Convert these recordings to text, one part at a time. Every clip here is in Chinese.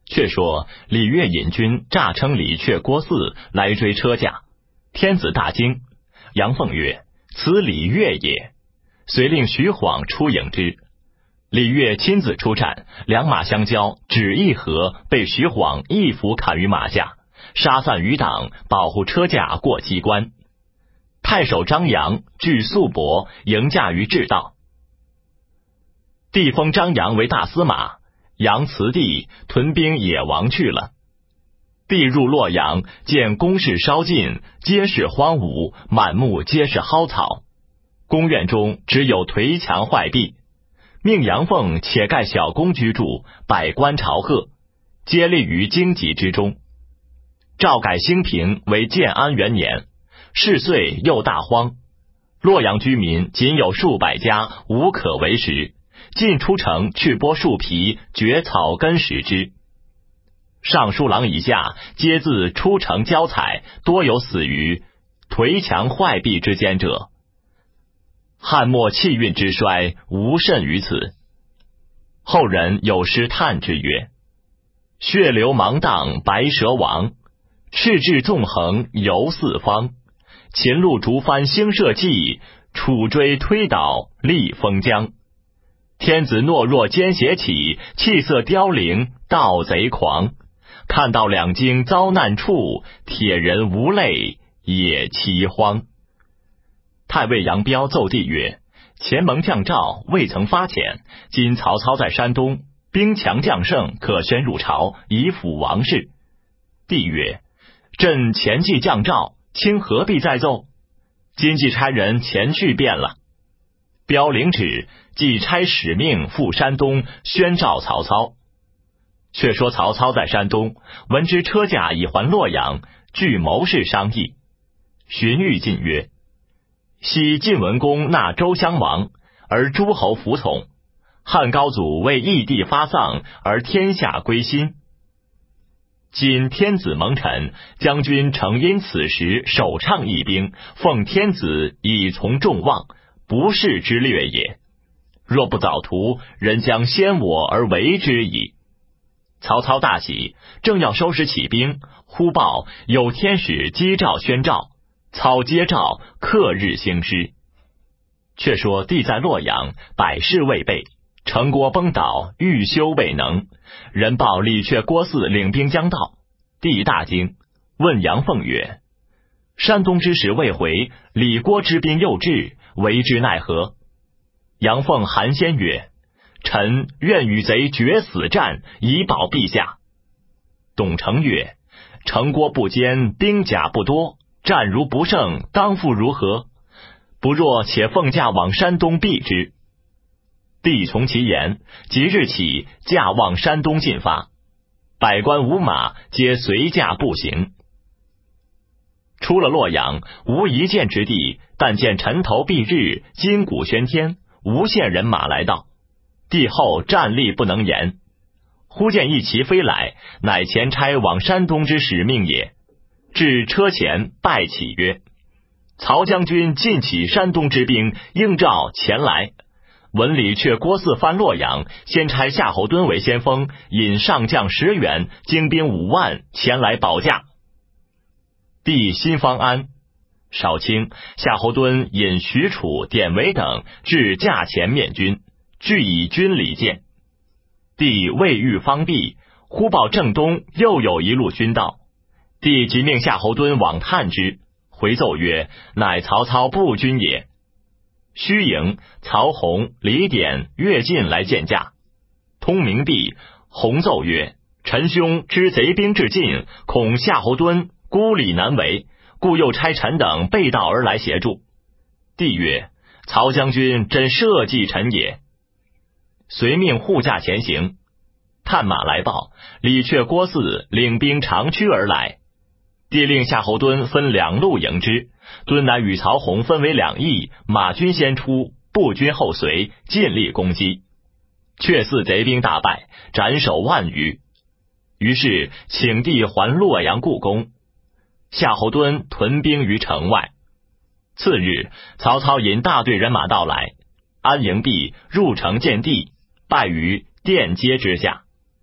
却说李越引军诈称李榷郭汜来追车驾，天子大惊。杨凤曰：此李越也。遂令徐晃出迎之。李越亲自出战，两马相交，只一合，被徐晃一斧砍于马下，杀散余党，保护车驾过机关。太守张扬据素帛，迎驾于至道。帝封张扬为大司马，杨辞帝，屯兵也亡去了。帝入洛阳，见宫室烧尽，皆是荒芜，满目皆是蒿草。宫院中只有颓墙坏壁，命杨凤且盖小宫居住，百官朝贺，皆立于荆棘之中。诏改兴平为建安元年，是岁又大荒，洛阳居民仅有数百家，无可为食，尽出城去剥树皮，掘草根食之。尚书郎以下皆自出城交采，多有死于颓墙坏壁之间者。汉末气运之衰，无甚于此。后人有诗叹之曰：血流芒荡白蛇王，赤志纵横游四方。秦路逐帆兴社稷，楚追推倒立封疆。天子懦弱奸邪起，气色凋零盗贼狂。看到两京遭难处，铁人无泪也凄荒。太尉杨彪奏帝曰：前蒙降诏，未曾发遣，今曹操在山东，兵强将胜，可宣入朝，以辅王室。帝曰：朕前既降诏，卿何必再奏？今既差人前去便了。彪领旨，即差使命赴山东，宣召曹操。却说曹操在山东，闻知车驾已还洛阳，据谋士商议。荀彧进曰：昔晋文公纳周襄王，而诸侯服从；汉高祖为义帝发丧，而天下归心。今天子蒙尘，将军诚因此时首倡义兵，奉天子以从众望，不世之略也。若不早图，人将先我而为之矣。曹操大喜，正要收拾起兵，忽报有天使击诏宣诏，操接诏，克日兴师。却说帝在洛阳，百事未备，城郭崩倒，欲修未能。人报李榷郭汜领兵将到，帝大惊，问杨凤曰：山东之使未回，李郭之兵又至，为之奈何？杨凤寒暄曰：臣愿与贼决死战，以保陛下。董承曰：城郭不坚，兵甲不多，战如不胜，当复如何？不若且奉驾往山东避之。帝从其言，即日起驾望山东进发，百官无马，皆随驾步行。出了洛阳，无一箭之地，但见尘头蔽日，金鼓喧天，无限人马来到。帝后战栗不能言。忽见一骑飞来，乃前差往山东之使命也。至车前，拜启曰：曹将军尽起山东之兵，应召前来。闻李榷郭汜犯洛阳，先差夏侯惇为先锋，引上将10员，精兵5万前来保驾。帝心方安。少卿夏侯惇引许褚、典韦等至驾前面军，俱以军礼见。帝未遇方毕，忽报正东又有一路军到。帝即命夏侯惇往探之，回奏曰：乃曹操步军也。虚营、曹洪、李典、乐进来见驾。通明毕，洪奏曰：臣兄知贼兵至近，恐夏侯惇孤立难为，故又差臣等背道而来协助。帝曰：曹将军真社稷臣也。遂命护驾前行。探马来报，李榷郭汜领兵长驱而来。帝令夏侯惇分2路迎之，惇乃与曹洪分为2翼，马军先出，步军后随，尽力攻击。却似贼兵大败，斩首万余。于是请帝还洛阳故宫。夏侯惇屯兵于城外。次日，曹操引大队人马到来，安营毕，入城见帝，拜于殿阶之下。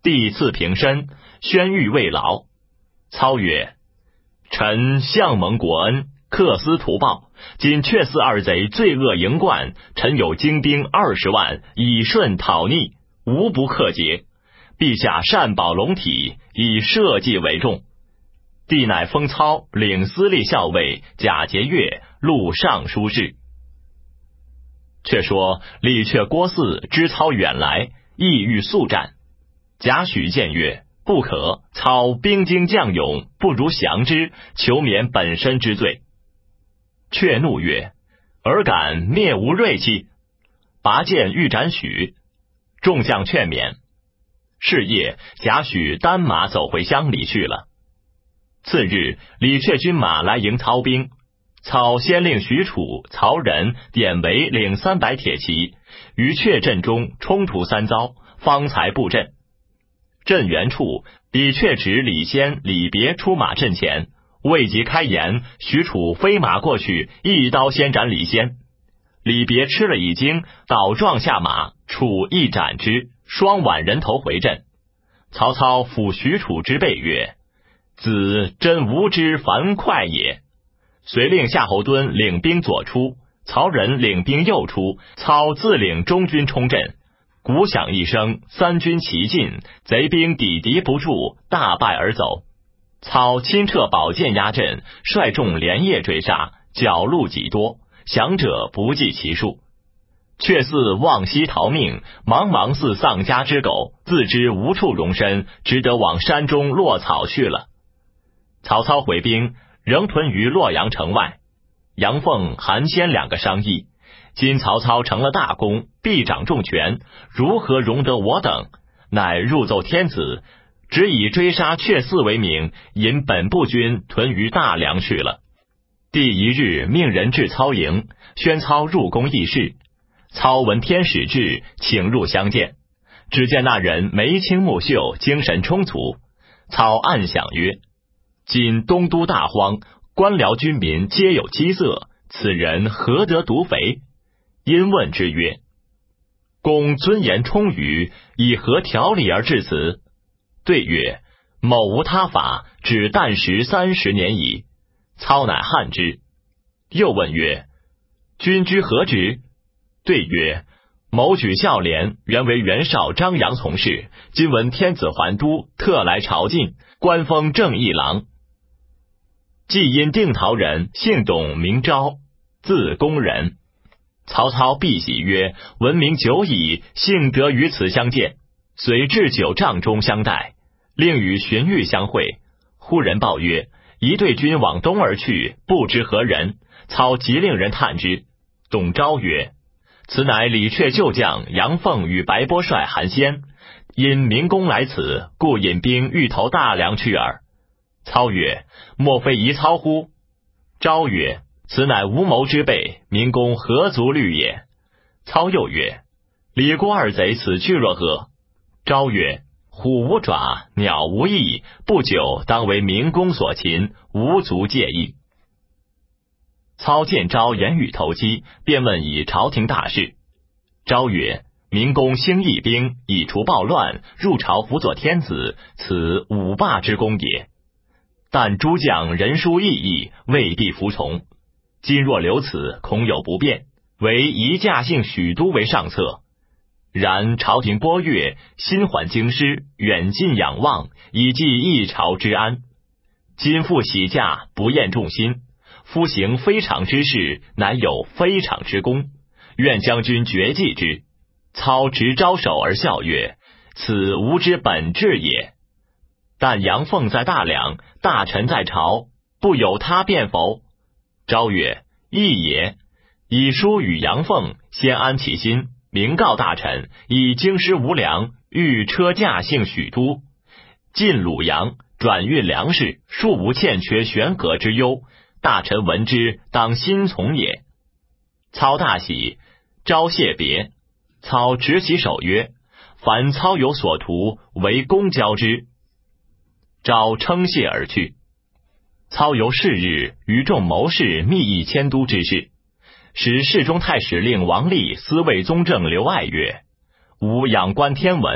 帝赐平身，宣谕慰劳。操曰：臣向蒙国恩，克私图报，今却似二贼罪恶盈贯，臣有精兵20万，以顺讨逆，无不克节。陛下善保龙体，以社稷为重。帝乃封操领司隶校尉，假节钺，录尚书事。却说李傕郭汜知操远来，意欲速战。贾诩谏曰：不可，操兵精将勇，不如降之，求免本身之罪。却怒曰：尔敢灭吾锐气！拔剑欲斩许，众将劝免。是夜，贾诩单马走回乡里去了。次日，李傕军马来迎操兵，操先令许褚、曹仁、典韦领300铁骑，于阙阵中冲突3遭，方才布阵。阵原处，李傕指李先、李别出马阵前，未及开言，许褚飞马过去，一刀先斩李先。李别吃了一惊，倒撞下马，褚一斩之，双挽人头回阵。曹操抚许褚之背曰：子真无知樊哙也。遂令夏侯惇领兵左出，曹仁领兵右出，操自领中军冲阵。鼓响一声，3军齐进，贼兵抵敌不住，大败而走。操亲撤宝剑压阵，率众连夜追杀，剿戮几多，降者不计其数。却似望西逃命，茫茫似丧家之狗，自知无处容身，只得往山中落草去了。曹操回兵，仍屯于洛阳城外。杨凤、韩先2个商议，今曹操成了大功，必掌重权，如何容得我等？乃入奏天子，只以追杀却汜为名，引本部军屯于大梁去了。第1日，命人至操营，宣操入宫议事。操闻天使至，请入相见。只见那人眉清目秀，精神充足。操暗想曰：今东都大荒，官僚军民皆有饥色，此人何得独肥？因问之曰：公尊严充裕，以何条理而至此？对曰：某无他法，只啖食30年矣。操乃汗之。又问曰：君居何职？对曰：某举孝廉，原为袁绍、张扬从事，今闻天子还都，特来朝觐，官封正义郎。既因定陶人，姓董，名昭，字公人。曹操必喜曰：闻名久矣，幸得于此相见。遂置酒帐中相待，令与荀彧相会。忽人报曰：一队军往东而去，不知何人。操即令人探之。董昭曰：此乃李傕旧将杨凤与白波帅韩先，因明公来此，故引兵欲投大梁去耳。操曰：莫非疑操乎？昭曰：此乃无谋之辈，明公何足虑也。操又曰：李郭二贼此去若何？昭曰：虎无爪，鸟无翼，不久当为明公所擒，无足介意。操见昭言语投机，便问以朝廷大事。昭曰：明公兴义兵，以除暴乱，入朝辅佐天子，此五霸之功也。但诸将人殊异议，未必服从。今若留此，恐有不便，唯移驾幸许都为上策。然朝廷拨越，心缓京师，远近仰望，以济一朝之安。今复起驾，不厌众心。夫行非常之事，乃有非常之功，愿将军决计之。操执招手而笑曰：此吾之本志也。但杨凤在大梁，大臣在朝，不有他便否？昭曰：亦也。以书与杨凤，先安其心，明告大臣，以京师无粮，欲车驾幸许都，进鲁阳，转运粮食，庶无欠缺悬革之忧。大臣闻之，当心从也。操大喜，昭谢别。操执其手曰：凡操有所图，为公交之。昭称谢而去。操由是日与众谋士密议迁都之事，使侍中太史令王立司卫宗正刘爱曰：吾仰观天文，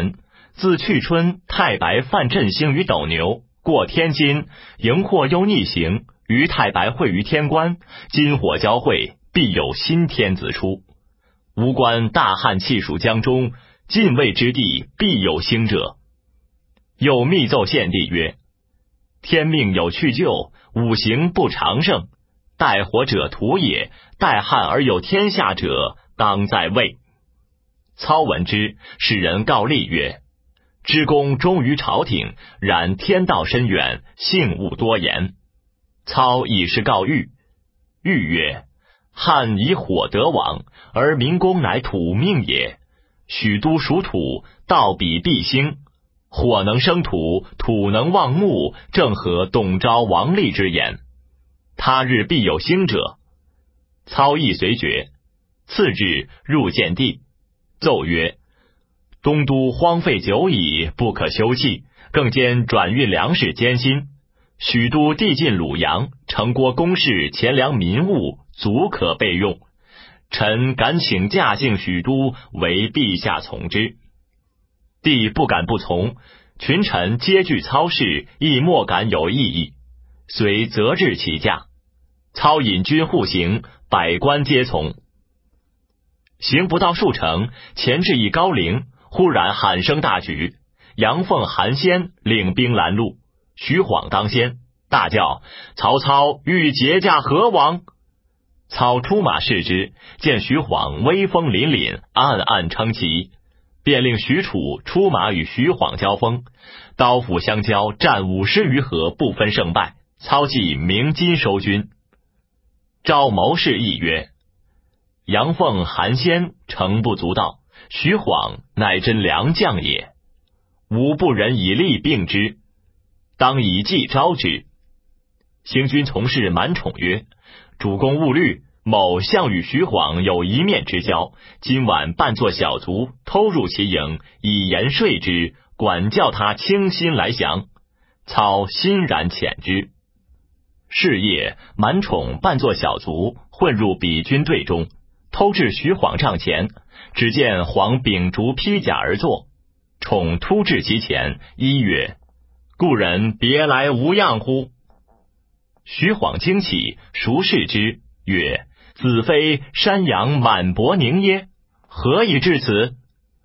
自去春，太白犯震星于斗牛，过天津，荧惑又逆行，与太白会于天官，金火交汇，必有新天子出。吾观大旱气属江中，晋魏之地必有兴者。又密奏献帝曰：天命有去就，五行不长盛，待火者土也，待旱而有天下者，当在魏。操闻之，使人告立曰：知公忠于朝廷，然天道深远，幸勿多言。操以是告谕。谕曰：汉以火得王，而民公乃土命也。许都属土，道比必兴。火能生土，土能旺木，正合董昭王立之言。他日必有兴者。操亦随决。次日入见帝，奏曰：东都荒废久矣，不可休弃，更兼转运粮食艰辛。许都地近鲁阳，城郭宫室钱粮民物，足可备用。臣敢请驾幸许都，为陛下从之。帝不敢不从，群臣皆惧操事，亦莫敢有异议，遂责制其驾。操引军护行，百官皆从。行不到数程，前至一高陵，忽然喊声大举，杨凤、韩先领兵拦路，徐晃当先，大叫：曹操欲劫驾何往？操出马视之，见徐晃威风凛凛，暗暗称奇，便令许褚出马与徐晃交锋，刀斧相交，战50余合，不分胜败。操即鸣金收军。昭谋士议曰：杨凤、韩先诚不足道，徐晃乃真良将也，吾不忍以力并之，当以计招之。行军从事满宠曰：主公勿虑，某项羽徐晃有一面之交，今晚扮作小卒，偷入其营，以言说之，管教他倾心来降。操欣然遣之。是夜，满宠扮作小卒，混入彼军队中，偷至徐晃帐前，只见晃秉烛披甲而坐，宠突至其前，一曰：故人别来无恙乎？徐晃惊起，孰视之，曰：子非山阳满伯宁耶？何以至此？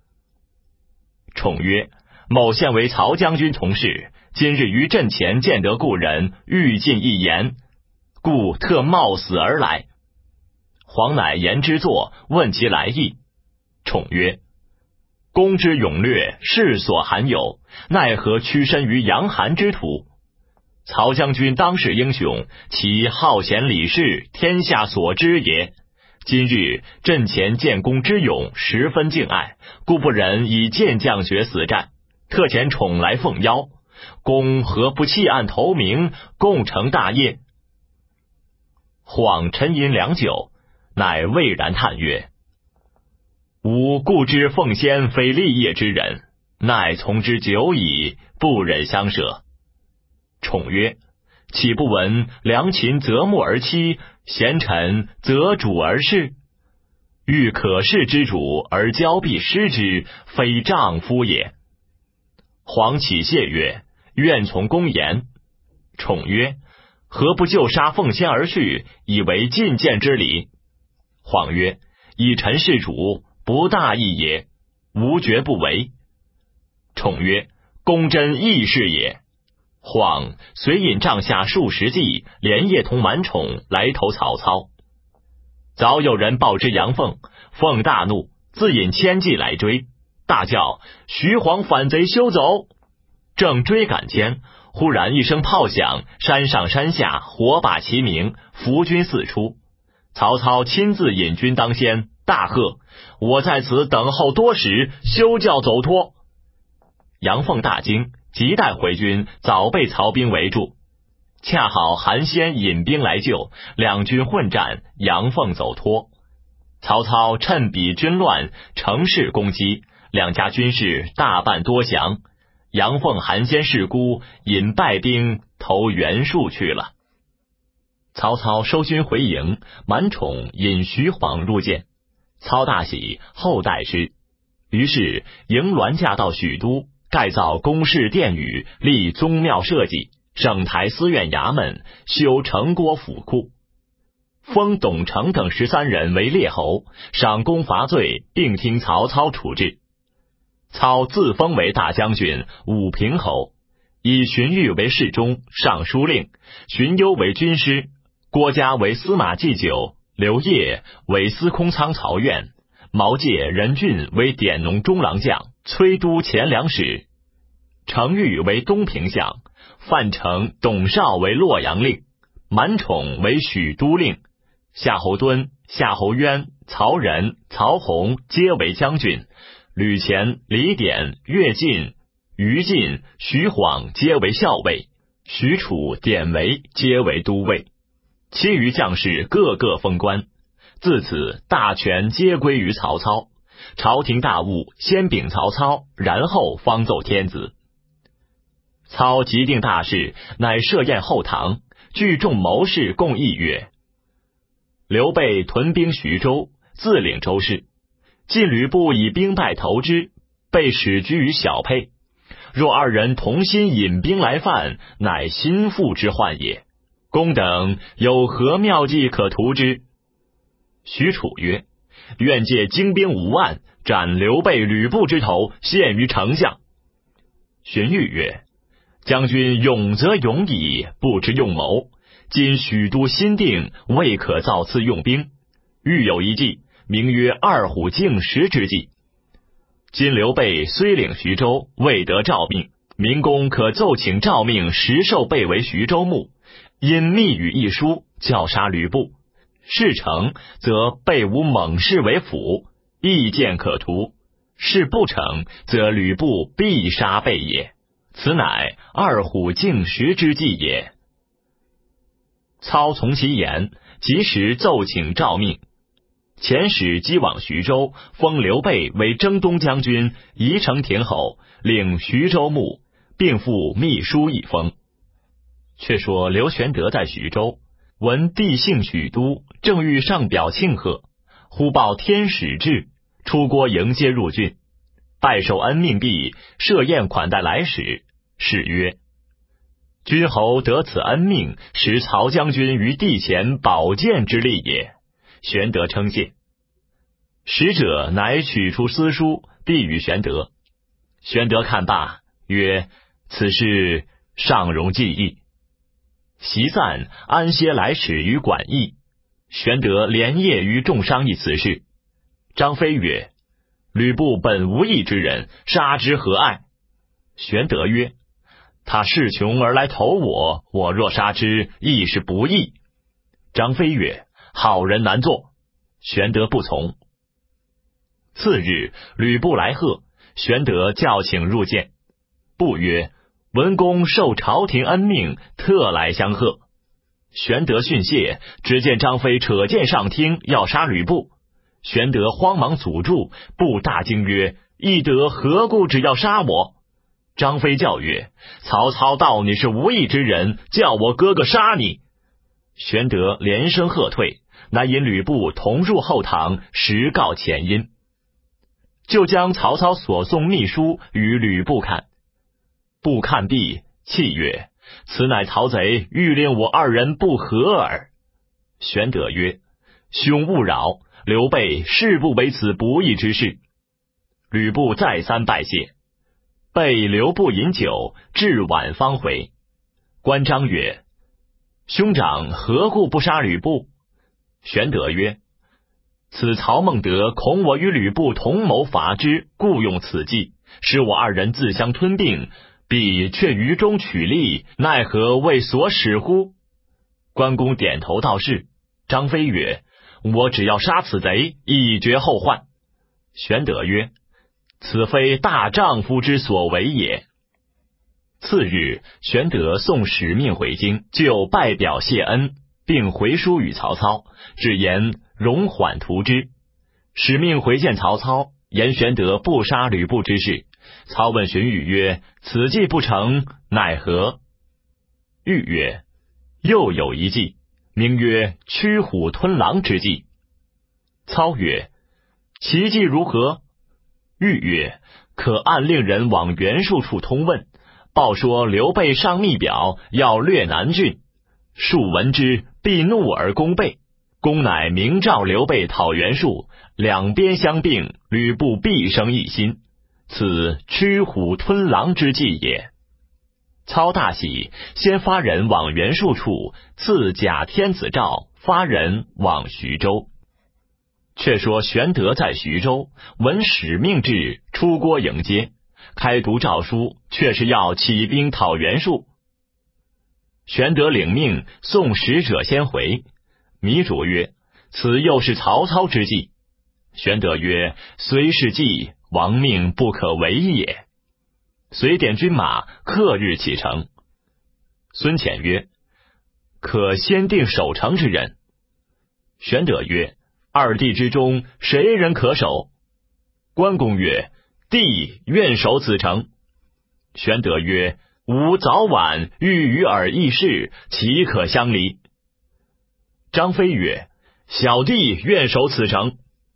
宠曰：某现为曹将军从事，今日于阵前见得故人，欲尽一言，故特冒死而来。晃乃言之作，问其来意。宠曰：公之勇略，世所罕有，奈何屈身于阳寒之土？曹将军当世英雄，其好贤礼士，天下所知也。今日阵前见公之勇，十分敬爱，故不忍以健将决死战，特遣宠来奉邀。公何不弃暗投明，共成大业？晃沉吟良久，乃蔚然叹曰：吾固知奉先非立业之人，奈从之久矣，不忍相舍。宠曰：岂不闻良禽择木而栖，贤臣择主而事？欲可事之主而骄必失之，非丈夫也。晃起谢曰：愿从公言。宠曰：何不就杀奉先而去，以为进谏之礼？晃曰：以臣事主，不大义也，吾绝不为。宠曰：公真义士也。晃遂引帐下数十骑，连夜同满宠来投曹操。早有人报之杨凤，凤大怒，自引千骑来追，大叫：徐晃反贼休走！正追赶间，忽然一声炮响，山上山下火把齐鸣，伏军四出。曹操亲自引军当先，大喝：我在此等候多时，休教走脱！杨凤大惊，急待回军，早被曹兵围住。恰好韩先引兵来救，两军混战，杨凤走脱。曹操趁彼军乱，乘势攻击，两家军士大半多降。杨凤、韩先士孤，引败兵投袁术去了。曹操收军回营，满宠引徐晃入见，操大喜，后待之。于是迎銮驾到许都， 盖造宫室殿宇，立宗庙社稷，省台司院衙门，修城郭府库，封董承等13人为列侯，赏功罚罪，并听曹操处置。操自封为大将军、武平侯，以荀彧为侍中、尚书令，荀攸为军师，郭嘉为司马祭酒，刘烨为司空仓曹院，毛玠、任俊为典农中郎将、崔都前粮使，程昱为东平相，范成、董绍为洛阳令，满宠为许都令，夏侯惇、夏侯渊、曹仁、曹洪皆为将军，吕虔、李典、乐进、于禁、徐晃皆为校尉，许褚、典韦皆为都尉，其余将士个个封官。自此大权皆归于曹操，朝廷大务先禀曹操，然后方奏天子。操即定大事，乃设宴后堂，聚众谋士共议曰：刘备屯兵徐州，自领州事，晋吕布以兵败投之，被使居于小沛。若二人同心引兵来犯，乃心腹之患也。公等有何妙计可图之？许褚曰：愿借精兵5万，斩刘备、吕布之头，献于丞相。荀彧曰：将军勇则勇矣，不知用谋。今许都新定，未可造次用兵。欲有一计，名曰二虎竞食之计。今刘备虽领徐州，未得诏命，明公可奏请诏命实授备为徐州牧，因密语一书，教杀吕布。事成，则备无猛士为辅，意见可图；事不成，则吕布必杀备也。此乃二虎竞食之计也。操从其言，即时奏请诏命。遣使击往徐州，封刘备为征东将军、宜城亭侯，领徐州牧，并附秘书一封。却说刘玄德在徐州，闻帝幸许都，正欲上表庆贺，忽报天使至，出郭迎接入郡，拜受恩命毕，设宴款待来使。是曰：君侯得此恩命，使曹将军于帝前保荐之力也。玄德称谢。使者乃取出私书，递与玄德。玄德看罢，曰：此事尚容记忆。席散，安歇来使于馆驿。玄德连夜与众商议此事。张飞曰：吕布本无义之人，杀之何碍？玄德曰：他势穷而来投我，我若杀之，亦是不义。张飞曰：好人难做。玄德不从。次日，吕布来贺，玄德叫请入见。布曰：文公受朝廷恩命，特来相贺。玄德训谢，只见张飞扯剑上厅，要杀吕布。玄德慌忙阻住，布大惊曰：翼德何故只要杀我？张飞叫曰：曹操道你是无义之人，叫我哥哥杀你。玄德连声喝退，乃引吕布同入后堂，实告前因。就将曹操所送密书与吕布看。布看毕，泣曰：此乃曹贼，欲令我二人不和耳。玄德曰：兄勿扰，刘备誓不为此不义之事。吕布再三拜谢。备留步饮酒，至晚方回。关张曰：兄长何故不杀吕布？玄德曰：此曹孟德恐我与吕布同谋伐之，故用此计，使我二人自相吞并，彼却于中取利，奈何为所使乎？关公点头道是。张飞曰：我只要杀此贼，以绝后患。玄德曰：此非大丈夫之所为也。次日，玄德送使命回京，就拜表谢恩，并回书与曹操，只言容缓图之。使命回见曹操，言玄德不杀吕布之事。操问荀彧曰：此计不成，奈何？彧曰：又有一计，名曰驱虎吞狼之计。操曰：其计如何？ 谕曰：可按令人往袁术处通问，报说刘备上密表，要略南郡。术闻之，必怒而攻备。公乃明诏刘备讨袁术，两边相并，吕布必生一心，此驱虎吞狼之计也。操大喜，先发人往袁术处，赐假天子诏，发人往徐州。却说玄德在徐州，闻使命至，出郭迎接，开读诏书，却是要起兵讨袁术。玄德领命，送使者先回。糜竺曰：此又是曹操之计。玄德曰：虽是计，王命不可违也。遂点军马，刻日启程。孙乾曰：可先定守城之人。玄德曰：二弟之中，谁人可守？关公曰：弟愿守此城。玄德曰：吾早晚欲与尔议事，岂可相离？张飞曰：小弟愿守此城。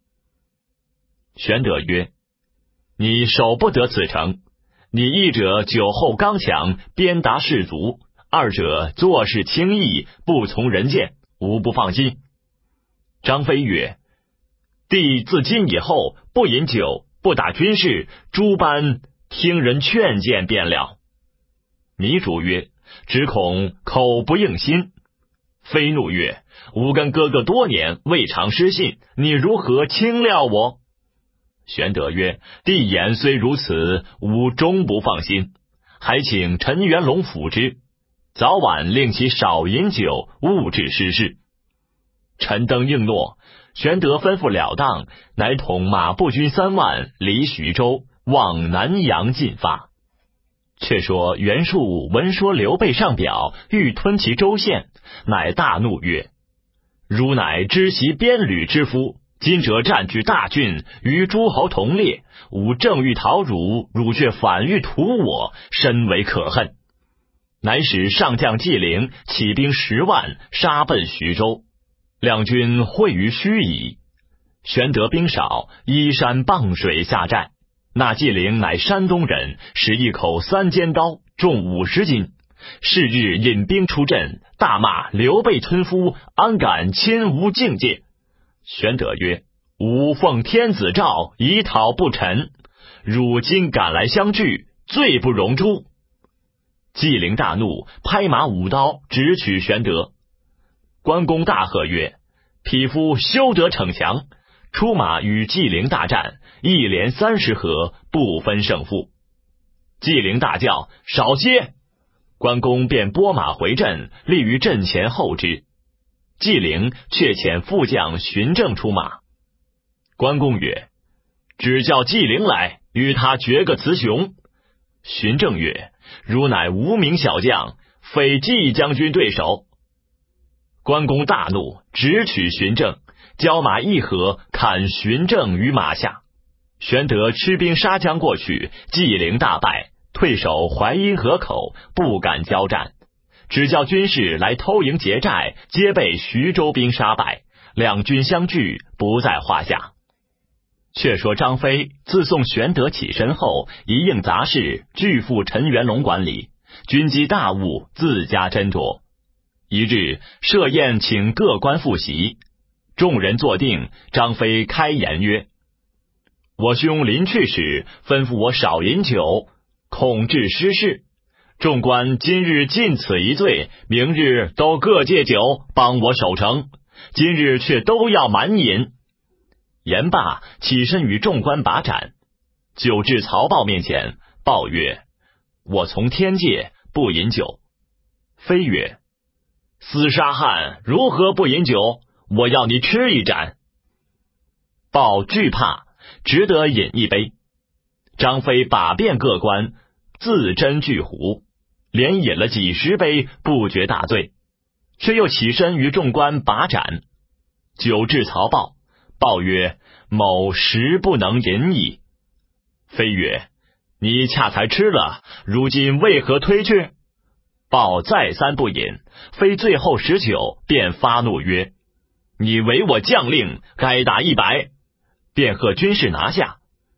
玄德曰：你守不得此城，你一者酒后刚强，鞭打士卒，二者做事轻易，不从人谏，吾不放心。张飞曰：弟自今以后不饮酒，不打军士，诸般听人劝谏便了。糜竺曰：只恐口不应心。飞怒曰：吾跟哥哥多年，未尝失信，你如何轻料我？玄德曰：弟言虽如此，吾终不放心，还请陈元龙辅之，早晚令其少饮酒，勿致失事。陈登应诺，玄德吩咐了当，乃统马步军3万，离徐州，往南阳进发。却说袁术闻说刘备上表，欲吞其州县，乃大怒曰：汝乃知袭边旅之夫，今者占据大郡，与诸侯同列，吾正欲讨汝，汝却反欲屠我，深为可恨。乃使上将纪灵起兵10万，杀奔徐州。两军会于盱眙，玄德兵少，依山傍水下寨。那纪灵乃山东人，使一口3尖刀，重50斤。是日引兵出阵，大骂刘备村夫，安敢亲无境界？玄德曰：吾奉天子诏，以讨不臣，汝今赶来相拒，罪不容诛。纪灵大怒，拍马舞刀，直取玄德。关公大喝曰：匹夫休得逞强！出马与纪灵大战，一连30合，不分胜负。纪灵大叫：少歇！关公便拨马回阵，立于阵前候之。纪灵却遣副将荀正出马。关公曰：只叫纪灵来，与他决个雌雄。荀正曰：汝乃无名小将，非纪将军对手。关公大怒，直取荀正，交马一合，砍荀正于马下。玄德驱兵杀将过去，纪灵大败，退守淮阴河口，不敢交战。只叫军士来偷营劫寨，皆被徐州兵杀败，两军相拒，不在话下。却说张飞自送玄德起身后，一应杂事，俱付陈元龙管理，军机大务自家斟酌。一日设宴请各官复席，众人坐定，张飞开言曰：我兄临去时吩咐我少饮酒，恐致失事。众官今日尽此一醉，明日都各借酒帮我守城，今日却都要满饮。言罢，起身与众官把盏。酒至曹豹面前，豹曰：我从天界，不饮酒。飞曰：厮杀汉如何不饮酒？我要你吃一盏。豹惧怕，只得饮一杯。张飞把遍各官，自斟巨壶，连饮了几10杯，不觉大醉，却又起身与众官把盏。酒至曹豹，豹曰：某实不能饮矣。飞曰：你恰才吃了，如今为何推却？豹再三不饮，飞最后食酒，便发怒曰：你违我将令，该打100。便喝军士拿下。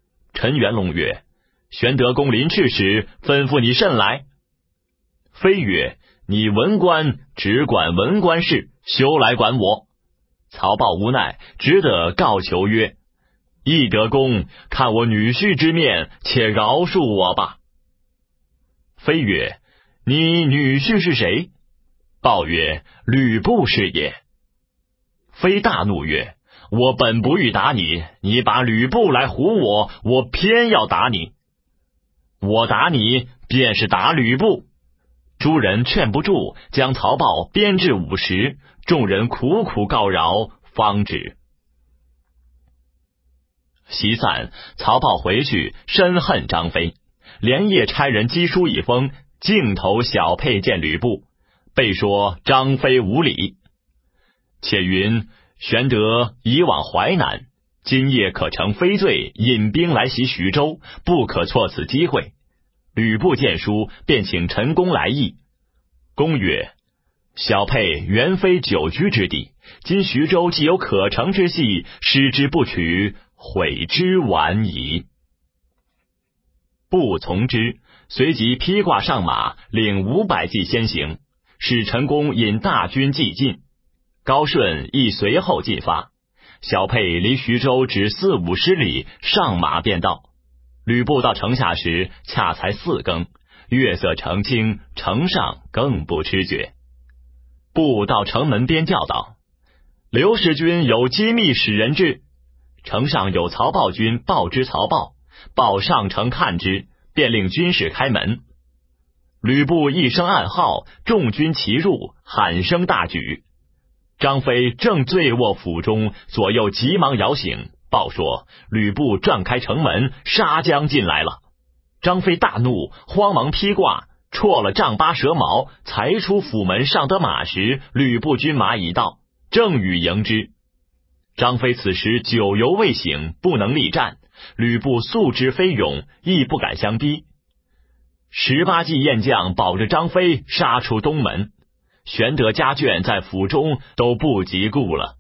陈元龙曰：玄德公临去时，吩咐你甚来？非曰：你文官只管文官事，休来管我。曹豹无奈，只得告求曰：懿德公，看我女婿之面，且饶恕我吧。非曰：你女婿是谁？豹曰：吕布是也。非大怒曰：我本不欲打你，你把吕布来唬我，我偏要打你。我打你，便是打吕布。诸人劝不住，将曹豹鞭至50，众人苦苦告饶，方止。席散，曹豹回去，深恨张飞，连夜差人击书一封，径投小沛见吕布，被说张飞无礼。且云玄德已往淮南，今夜可乘飞罪，引兵来袭徐州，不可错此机会。吕布见书，便请陈宫来议。公曰：小沛原非久居之地，今徐州既有可乘之隙，失之不取，悔之晚矣。不从之，随即披挂上马，领500骑先行，使陈宫引大军既进。高顺亦随后进发。小沛离徐州只40-50里，上马便到。吕布到城下时，恰才4更，月色澄清，城上更不知觉。布到城门边叫道：刘使君有机密使人至。城上有曹豹军报知曹豹，豹上城看之，便令军士开门。吕布一声暗号，众军齐入，喊声大举。张飞正醉卧府中，左右急忙摇醒，报说吕布撞开城门，杀将进来了。张飞大怒，慌忙披挂，绰了丈八蛇矛，才出府门上得马时，吕布军马已到，正欲迎之。张飞此时酒犹未醒，不能力战，吕布素知飞勇，亦不敢相逼。18骑燕将保着张飞杀出东门，玄德家眷在府中都不及顾了。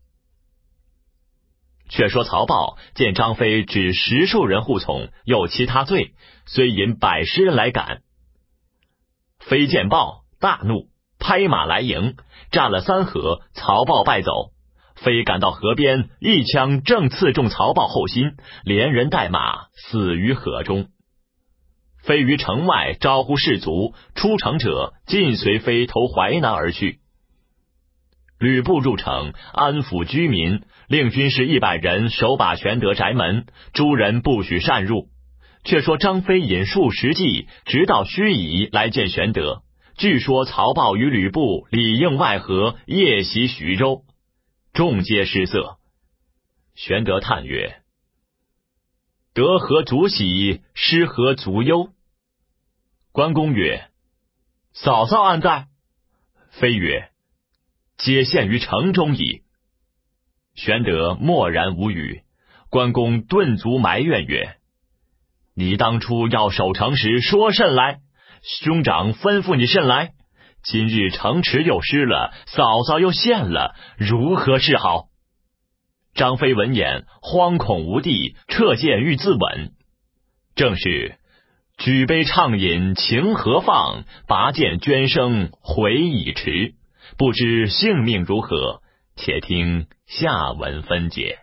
却说曹豹见张飞只10数人护从，又其他罪，虽引100师人来赶。飞见豹大怒，拍马来迎，战了3合，曹豹败走。飞赶到河边，一枪正刺中曹豹后心，连人带马死于河中。飞于城外招呼士卒，出城者尽随飞投淮南而去。吕布入城，安抚居民，令军士100人守把玄德宅门，诸人不许擅入。却说张飞引数10骑，直到盱眙来见玄德，据说曹豹与吕布里应外合，夜袭徐州。众皆失色。玄德叹曰：得何足喜，失何足忧。关公曰：嫂嫂安在？飞曰：皆陷于城中矣。玄德默然无语。关公顿足埋怨曰：你当初要守城时说甚来？兄长吩咐你甚来？今日城池又失了，嫂嫂又陷了，如何是好？张飞闻言，惶恐无地，掣剑欲自刎。正是举杯畅饮情何放，拔剑捐声悔已迟。不知性命如何，且听下文分解。